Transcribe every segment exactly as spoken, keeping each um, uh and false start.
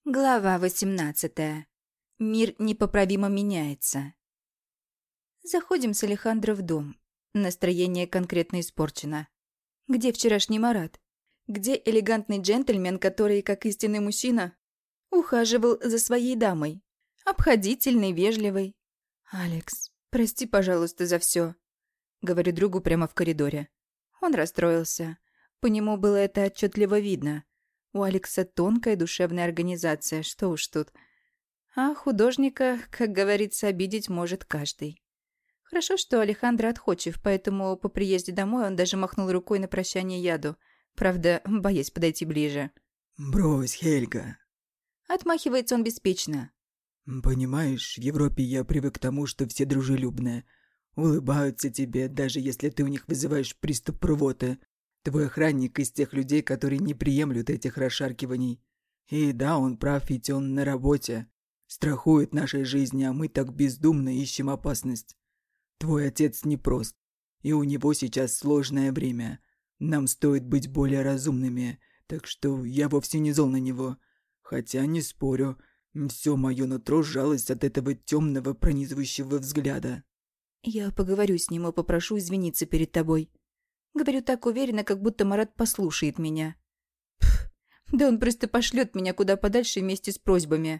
Глава восемнадцатая. Мир непоправимо меняется. Заходим с Алехандро в дом. Настроение конкретно испорчено. Где вчерашний Марат? Где элегантный джентльмен, который, как истинный мужчина, ухаживал за своей дамой? Обходительный, вежливый. «Алекс, прости, пожалуйста, за все», — говорю другу прямо в коридоре. Он расстроился. По нему было это отчетливо видно. У Алекса тонкая душевная организация, что уж тут. А художника, как говорится, обидеть может каждый. Хорошо, что Алехандро отходчив, поэтому по приезде домой он даже махнул рукой на прощание яду, правда, боясь подойти ближе. «Брось, Хельга». Отмахивается он беспечно. «Понимаешь, в Европе я привык к тому, что все дружелюбные. Улыбаются тебе, даже если ты у них вызываешь приступ рвоты. Твой охранник из тех людей, которые не приемлют этих расшаркиваний. И да, он прав, ведь он на работе. Страхует нашей жизни, а мы так бездумно ищем опасность. Твой отец непрост, и у него сейчас сложное время. Нам стоит быть более разумными, так что я вовсе не зол на него. Хотя, не спорю, все мое нутро сжалось от этого темного пронизывающего взгляда». Я поговорю с ним и попрошу извиниться перед тобой. Говорю так уверенно, как будто Марат послушает меня. Пф, да он просто пошлет меня куда подальше вместе с просьбами.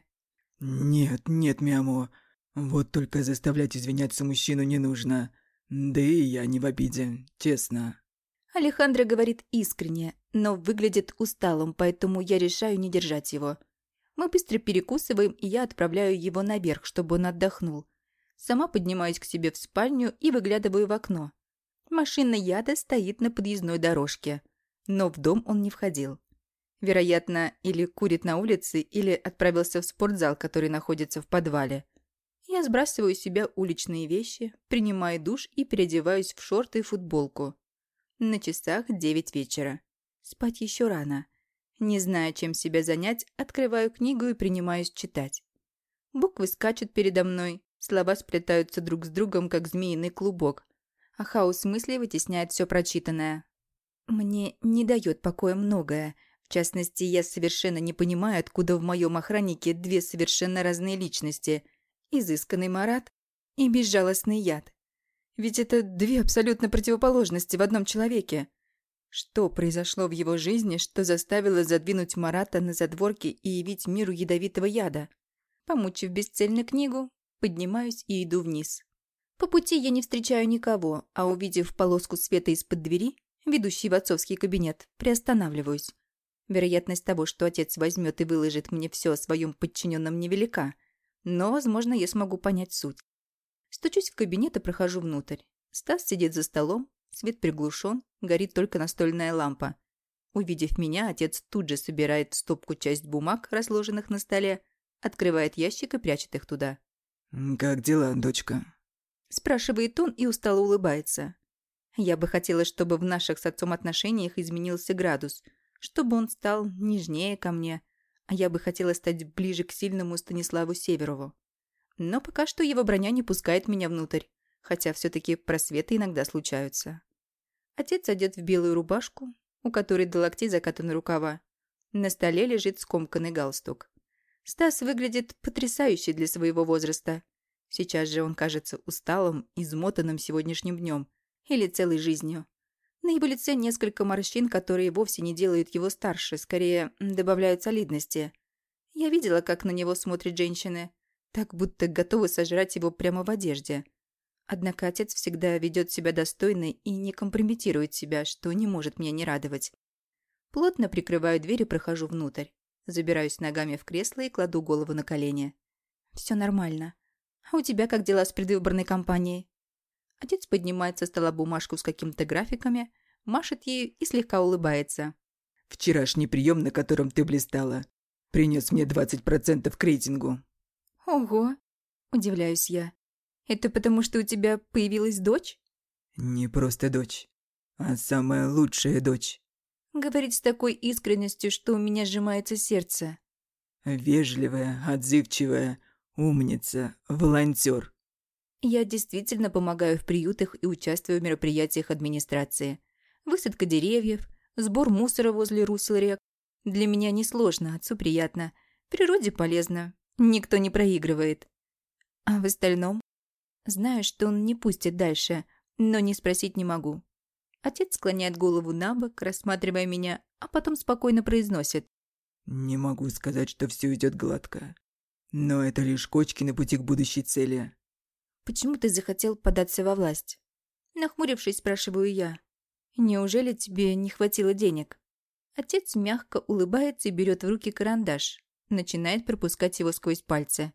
«Нет, нет, Мямо. Вот только заставлять извиняться мужчину не нужно. Да и я не в обиде, честно». Алехандро говорит искренне, но выглядит усталым, поэтому я решаю не держать его. Мы быстро перекусываем, и я отправляю его наверх, чтобы он отдохнул. Сама поднимаюсь к себе в спальню и выглядываю в окно. Машина яда стоит на подъездной дорожке, но в дом он не входил. Вероятно, или курит на улице, или отправился в спортзал, который находится в подвале. Я сбрасываю с себя уличные вещи, принимаю душ и переодеваюсь в шорты и футболку. На часах девять вечера. Спать еще рано. Не зная, чем себя занять, открываю книгу и принимаюсь читать. Буквы скачут передо мной, слова сплетаются друг с другом, как змеиный клубок, а хаос мыслей вытесняет все прочитанное. Мне не дает покоя многое. В частности, я совершенно не понимаю, откуда в моем охраннике две совершенно разные личности – изысканный Марат и безжалостный яд. Ведь это две абсолютно противоположности в одном человеке. Что произошло в его жизни, что заставило задвинуть Марата на задворки и явить миру ядовитого яда? Помучив бесцельно книгу, поднимаюсь и иду вниз. По пути я не встречаю никого, а увидев полоску света из-под двери, ведущей в отцовский кабинет, приостанавливаюсь. Вероятность того, что отец возьмет и выложит мне все о своем подчиненном, невелика, но, возможно, я смогу понять суть. Стучусь в кабинет и прохожу внутрь. Стас сидит за столом, свет приглушен, горит только настольная лампа. Увидев меня, отец тут же собирает в стопку часть бумаг, разложенных на столе, открывает ящик и прячет их туда. «Как дела, дочка?» Спрашивает он и устало улыбается. Я бы хотела, чтобы в наших с отцом отношениях изменился градус, чтобы он стал нежнее ко мне, а я бы хотела стать ближе к сильному Станиславу Северову. Но пока что его броня не пускает меня внутрь, хотя все-таки просветы иногда случаются. Отец одет в белую рубашку, у которой до локтей закатаны рукава. На столе лежит скомканный галстук. Стас выглядит потрясающе для своего возраста. Сейчас же он кажется усталым, измотанным сегодняшним днем или целой жизнью. На его лице несколько морщин, которые вовсе не делают его старше, скорее добавляют солидности. Я видела, как на него смотрят женщины, так будто готовы сожрать его прямо в одежде. Однако отец всегда ведет себя достойно и не компрометирует себя, что не может меня не радовать. Плотно прикрываю дверь и прохожу внутрь. Забираюсь ногами в кресло и кладу голову на колени. Все нормально. А у тебя как дела с предвыборной кампанией? Отец поднимает со стола бумажку с какими-то графиками, машет ею и слегка улыбается. «Вчерашний прием, на котором ты блистала, принес мне двадцать процентов к рейтингу». Ого! Удивляюсь я. Это потому, что у тебя появилась дочь? «Не просто дочь, а самая лучшая дочь». Говорит с такой искренностью, что у меня сжимается сердце. Вежливая, отзывчивая, умница, волонтер. Я действительно помогаю в приютах и участвую в мероприятиях администрации. Высадка деревьев, сбор мусора возле русел рек. Для меня несложно, отцу приятно. В природе полезно. Никто не проигрывает. А в остальном? Знаю, что он не пустит дальше, но не спросить не могу. Отец склоняет голову на бок, рассматривая меня, а потом спокойно произносит. Не могу сказать, что все идет гладко. Но это лишь кочки на пути к будущей цели. Почему ты захотел податься во власть? Нахмурившись, спрашиваю я. Неужели тебе не хватило денег? Отец мягко улыбается и берет в руки карандаш. Начинает пропускать его сквозь пальцы.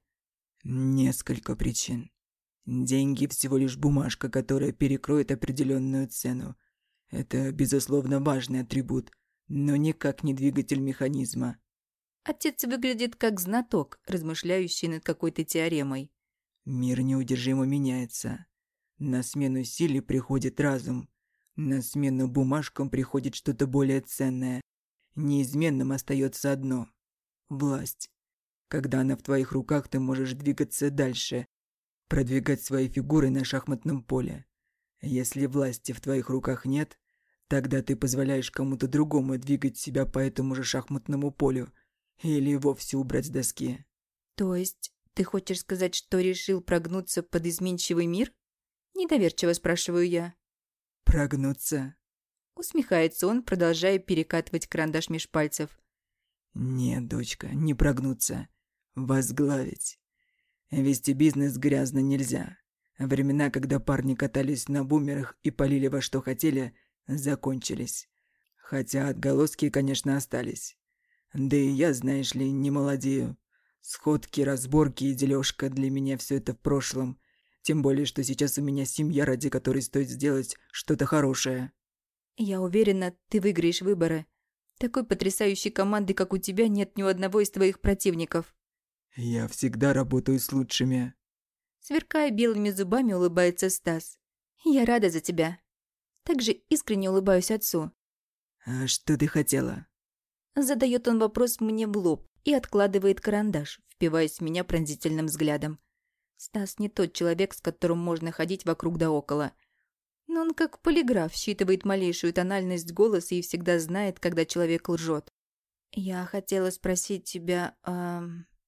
Несколько причин. Деньги всего лишь бумажка, которая перекроет определенную цену. Это, безусловно, важный атрибут, но никак не двигатель механизма. Отец выглядит как знаток, размышляющий над какой-то теоремой. Мир неудержимо меняется. На смену силе приходит разум. На смену бумажкам приходит что-то более ценное. Неизменным остается одно – власть. Когда она в твоих руках, ты можешь двигаться дальше, продвигать свои фигуры на шахматном поле. Если власти в твоих руках нет, тогда ты позволяешь кому-то другому двигать себя по этому же шахматному полю или вовсе убрать с доски. То есть ты хочешь сказать, что решил прогнуться под изменчивый мир? Недоверчиво спрашиваю я. Прогнуться? Усмехается он, продолжая перекатывать карандаш меж пальцев. Нет, дочка, не прогнуться. Возглавить. Вести бизнес грязно нельзя. Времена, когда парни катались на бумерах и полили во что хотели, закончились. Хотя отголоски, конечно, остались. Да и я, знаешь ли, не молодею. Сходки, разборки и дележка для меня все это в прошлом. Тем более, что сейчас у меня семья, ради которой стоит сделать что-то хорошее. Я уверена, ты выиграешь выборы. Такой потрясающей команды, как у тебя, нет ни у одного из твоих противников. Я всегда работаю с лучшими. Сверкая белыми зубами, улыбается Стас. Я рада за тебя. Также искренне улыбаюсь отцу. А что ты хотела? Задает он вопрос мне в лоб и откладывает карандаш, впиваясь в меня пронзительным взглядом. Стас не тот человек, с которым можно ходить вокруг да около. Но он как полиграф считывает малейшую тональность голоса и всегда знает, когда человек лжет. Я хотела спросить тебя о...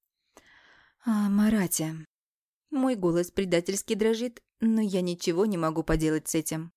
о Марате. Мой голос предательски дрожит, но я ничего не могу поделать с этим.